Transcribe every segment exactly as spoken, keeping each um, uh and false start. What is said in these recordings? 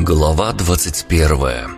Глава двадцать первая.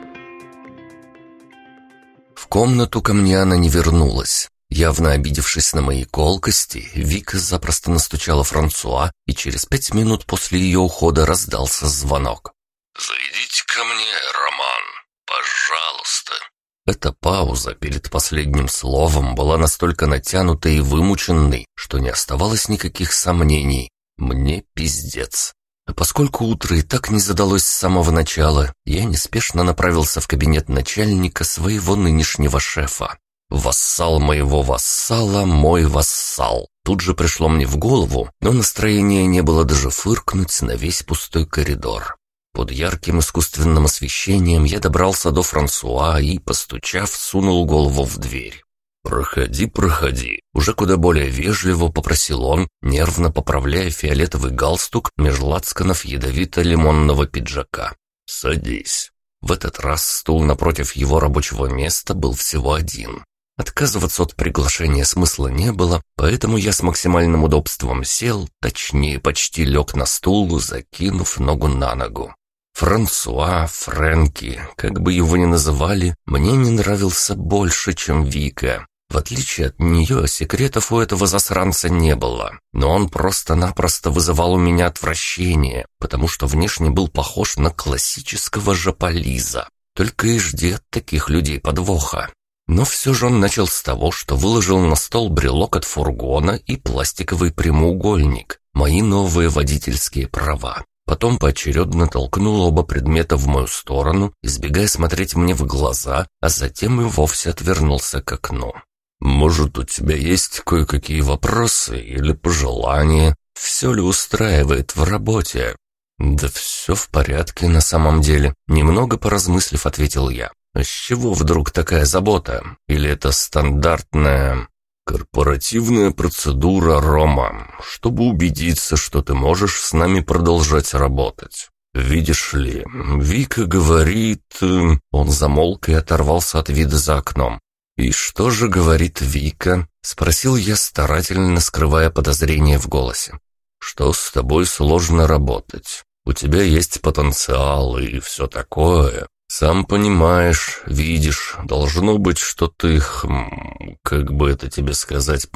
В комнату ко мне она не вернулась. Явно обидевшись на мои колкости, Вика запросто настучала Франсуа, и через пять минут после ее ухода раздался звонок. «Зайдите ко мне, Роман, пожалуйста». Эта пауза перед последним словом была настолько натянутой и вымученной, что не оставалось никаких сомнений. Мне пиздец. А поскольку утро и так не задалось с самого начала, я неспешно направился в кабинет начальника своего нынешнего шефа. Вассал моего вассала, мой вассал. Тут же пришло мне в голову, но настроения не было даже фыркнуть на весь пустой коридор. Под ярким искусственным освещением я добрался до Франсуа и, постучав, сунул голову в дверь. «Проходи, проходи», — уже куда более вежливо попросил он, нервно поправляя фиолетовый галстук меж лацканов ядовито-лимонного пиджака. «Садись». В этот раз стул напротив его рабочего места был всего один. Отказываться от приглашения смысла не было, поэтому я с максимальным удобством сел, точнее, почти лег на стул, закинув ногу на ногу. Франсуа, Фрэнки, как бы его ни называли, мне не нравился больше, чем Вика. В отличие от нее, секретов у этого засранца не было, но он просто-напросто вызывал у меня отвращение, потому что внешне был похож на классического жополиза. Только и жди от таких людей подвоха. Но все же он начал с того, что выложил на стол брелок от фургона и пластиковый прямоугольник, мои новые водительские права. Потом поочередно толкнул оба предмета в мою сторону, избегая смотреть мне в глаза, а затем и вовсе отвернулся к окну. «Может, у тебя есть кое-какие вопросы или пожелания? Все ли устраивает в работе?» «Да все в порядке на самом деле», — немного поразмыслив, ответил я. «А с чего вдруг такая забота? Или это стандартная...» «Корпоративная процедура, Рома, чтобы убедиться, что ты можешь с нами продолжать работать. Видишь ли, Вика говорит...» Он замолк и оторвался от вида за окном. «И что же говорит Вика?» — спросил я, старательно скрывая подозрение в голосе. «Что с тобой сложно работать. У тебя есть потенциал и все такое. Сам понимаешь, видишь, должно быть, что ты, хм, как бы это тебе сказать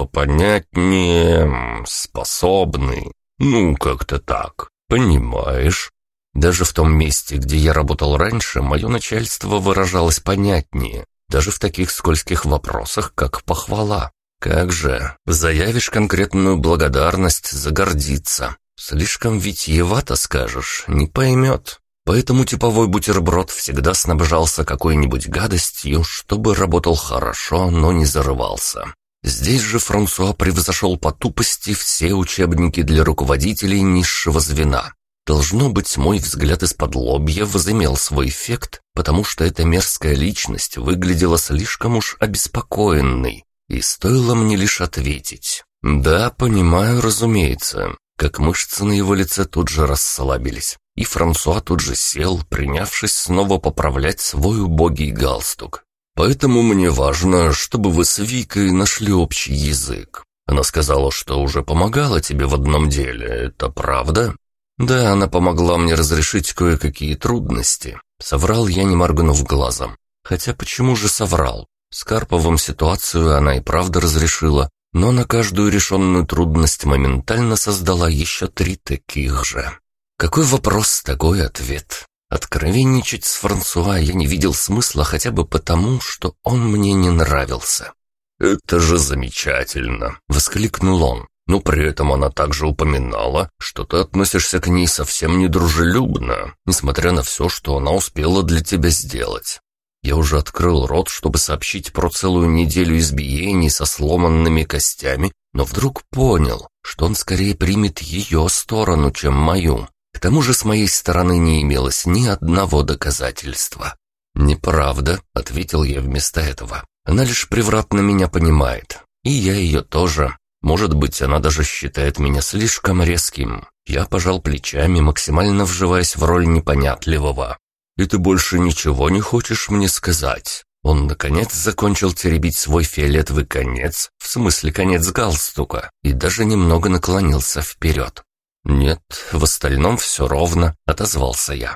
попонятнее, способный. Ну, как-то так, понимаешь?» Даже в том месте, где я работал раньше, мое начальство выражалось понятнее, даже в таких скользких вопросах, как похвала. Как же, заявишь конкретную благодарность, загордится. Слишком витиевато скажешь, не поймет. Поэтому типовой бутерброд всегда снабжался какой-нибудь гадостью, чтобы работал хорошо, но не зарывался. Здесь же Франсуа превзошел по тупости все учебники для руководителей низшего звена. Должно быть, мой взгляд из-под лобья возымел свой эффект, потому что эта мерзкая личность выглядела слишком уж обеспокоенной, и стоило мне лишь ответить. «Да, понимаю, разумеется», как мышцы на его лице тут же расслабились. И Франсуа тут же сел, принявшись снова поправлять свой убогий галстук. «Поэтому мне важно, чтобы вы с Викой нашли общий язык. Она сказала, что уже помогала тебе в одном деле, это правда?» «Да, она помогла мне разрешить кое-какие трудности», — соврал я, не моргнув глазом. Хотя почему же соврал? С Карповым ситуацию она и правда разрешила, но на каждую решенную трудность моментально создала еще три таких же. Какой вопрос, такой ответ. Откровенничать с Франсуа я не видел смысла хотя бы потому, что он мне не нравился. «Это же замечательно!» — воскликнул он. «Но при этом она также упоминала, что ты относишься к ней совсем недружелюбно, несмотря на все, что она успела для тебя сделать». Я уже открыл рот, чтобы сообщить про целую неделю избиений со сломанными костями, но вдруг понял, что он скорее примет ее сторону, чем мою. К тому же с моей стороны не имелось ни одного доказательства. «Неправда», — ответил я вместо этого. «Она лишь превратно меня понимает. И я ее тоже. Может быть, она даже считает меня слишком резким». Я пожал плечами, максимально вживаясь в роль непонятливого. «И ты больше ничего не хочешь мне сказать?» Он, наконец, закончил теребить свой фиолетовый конец, в смысле конец галстука, и даже немного наклонился вперед. «Нет, в остальном все ровно», — отозвался я.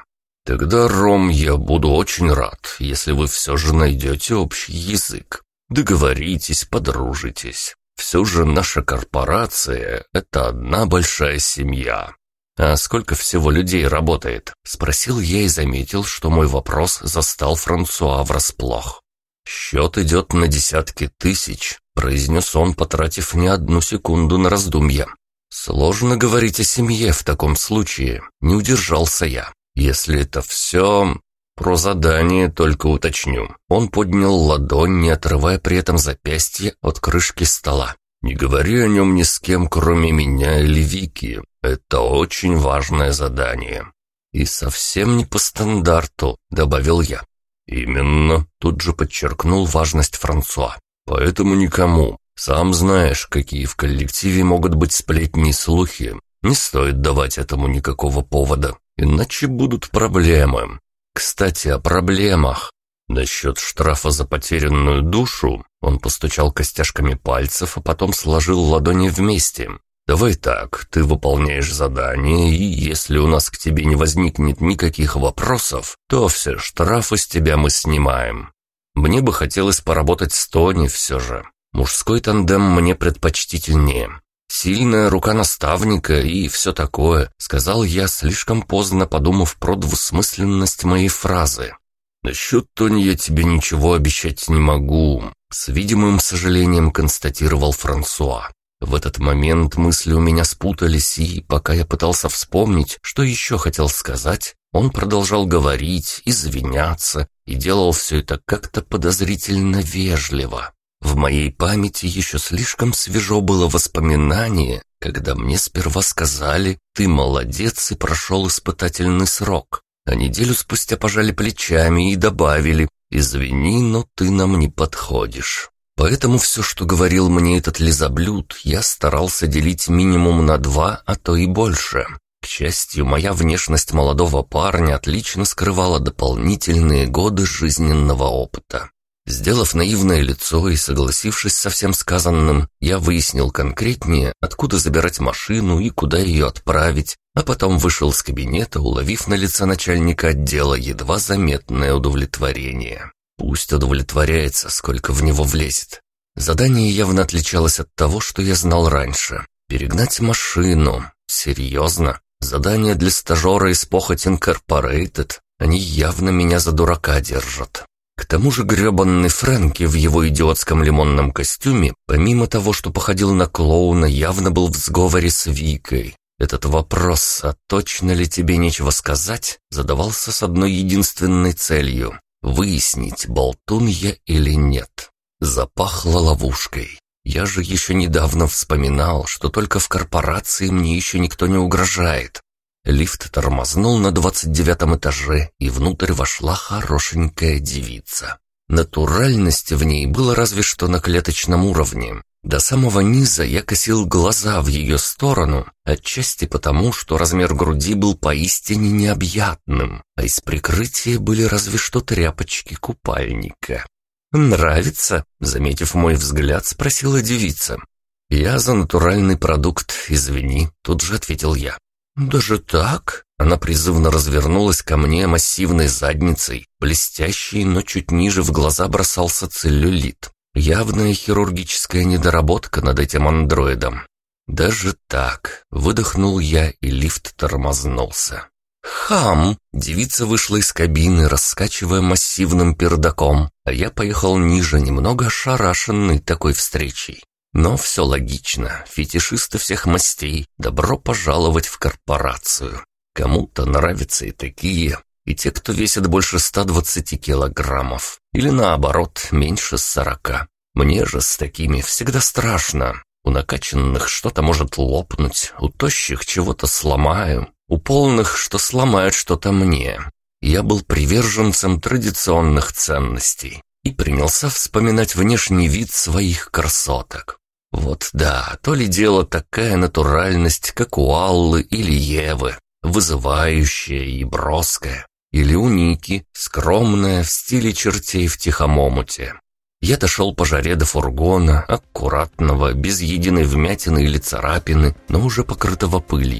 «Тогда, Ром, я буду очень рад, если вы все же найдете общий язык. Договоритесь, подружитесь. Все же наша корпорация – это одна большая семья». «А сколько всего людей работает?» – спросил я и заметил, что мой вопрос застал Франсуа врасплох. «Счет идет на десятки тысяч», – произнес он, потратив не одну секунду на раздумья. «Сложно говорить о семье в таком случае», – не удержался я. «Если это все...» «Про задание только уточню». Он поднял ладонь, не отрывая при этом запястье от крышки стола. «Не говори о нем ни с кем, кроме меня или Вики. Это очень важное задание». «И совсем не по стандарту», — добавил я. «Именно», — тут же подчеркнул важность Франсуа. «Поэтому никому. Сам знаешь, какие в коллективе могут быть сплетни и слухи. Не стоит давать этому никакого повода, иначе будут проблемы. Кстати, о проблемах. Насчет штрафа за потерянную душу». Он постучал костяшками пальцев, а потом сложил ладони вместе. «Давай так, ты выполняешь задание, и если у нас к тебе не возникнет никаких вопросов, то все штрафы с тебя мы снимаем. Мне бы хотелось поработать с Тони все же. Мужской тандем мне предпочтительнее. Сильная рука наставника и все такое», — сказал я, слишком поздно подумав про двусмысленность моей фразы. «Насчет Тони я тебе ничего обещать не могу», — с видимым сожалением констатировал Франсуа. В этот момент мысли у меня спутались, и пока я пытался вспомнить, что еще хотел сказать, он продолжал говорить, извиняться, и делал все это как-то подозрительно вежливо. В моей памяти еще слишком свежо было воспоминание, когда мне сперва сказали «ты молодец» и прошел испытательный срок, а неделю спустя пожали плечами и добавили «извини, но ты нам не подходишь». Поэтому все, что говорил мне этот лизоблюд, я старался делить минимум на два, а то и больше. К счастью, моя внешность молодого парня отлично скрывала дополнительные годы жизненного опыта. Сделав наивное лицо и согласившись со всем сказанным, я выяснил конкретнее, откуда забирать машину и куда ее отправить, а потом вышел из кабинета, уловив на лице начальника отдела едва заметное удовлетворение. Пусть удовлетворяется, сколько в него влезет. Задание явно отличалось от того, что я знал раньше. Перегнать машину. Серьезно? Задание для стажера из Похоть Инкорпорейтед. Они явно меня за дурака держат. К тому же гребанный Фрэнки в его идиотском лимонном костюме, помимо того, что походил на клоуна, явно был в сговоре с Викой. Этот вопрос, а точно ли тебе нечего сказать, задавался с одной единственной целью — выяснить, болтун я или нет. Запахло ловушкой. Я же еще недавно вспоминал, что только в корпорации мне еще никто не угрожает. Лифт тормознул на двадцать девятом этаже, и внутрь вошла хорошенькая девица. Натуральности в ней было разве что на клеточном уровне. До самого низа я косил глаза в ее сторону, отчасти потому, что размер груди был поистине необъятным, а из прикрытия были разве что тряпочки купальника. «Нравится?» — заметив мой взгляд, спросила девица. «Я за натуральный продукт, извини», — тут же ответил я. «Даже так?» Она призывно развернулась ко мне массивной задницей, блестящей, но чуть ниже в глаза бросался целлюлит. Явная хирургическая недоработка над этим андроидом. «Даже так?» — выдохнул я, и лифт тормознулся. «Хам!» — девица вышла из кабины, раскачивая массивным пердаком, а я поехал ниже, немного ошарашенный такой встречей. Но все логично, фетишисты всех мастей, добро пожаловать в корпорацию. Кому-то нравятся и такие, и те, кто весит больше ста двадцати килограммов, или наоборот, меньше сорока. Мне же с такими всегда страшно. У накачанных что-то может лопнуть, у тощих чего-то сломаю, у полных, что сломают что-то мне. Я был приверженцем традиционных ценностей и принялся вспоминать внешний вид своих красоток. Вот да, то ли дело такая натуральность, как у Аллы или Евы, вызывающая и броская, или у Ники, скромная в стиле чертей в тихом омуте. Я дошел по жаре до фургона, аккуратного, без единой вмятины или царапины, но уже покрытого пылью.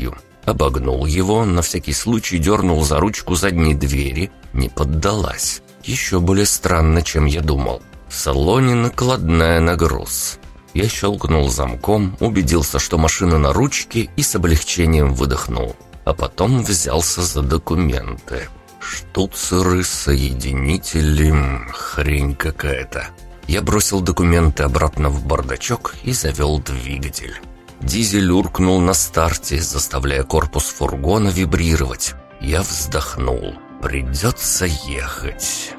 Обогнул его, на всякий случай дернул за ручку задней двери, не поддалась. Еще более странно, чем я думал. В салоне накладная на груз. Я щелкнул замком, убедился, что машина на ручке, и с облегчением выдохнул. А потом взялся за документы. Штуцеры, соединители, хрень какая-то. Я бросил документы обратно в бардачок и завел двигатель. Дизель уркнул на старте, заставляя корпус фургона вибрировать. Я вздохнул. Придется ехать.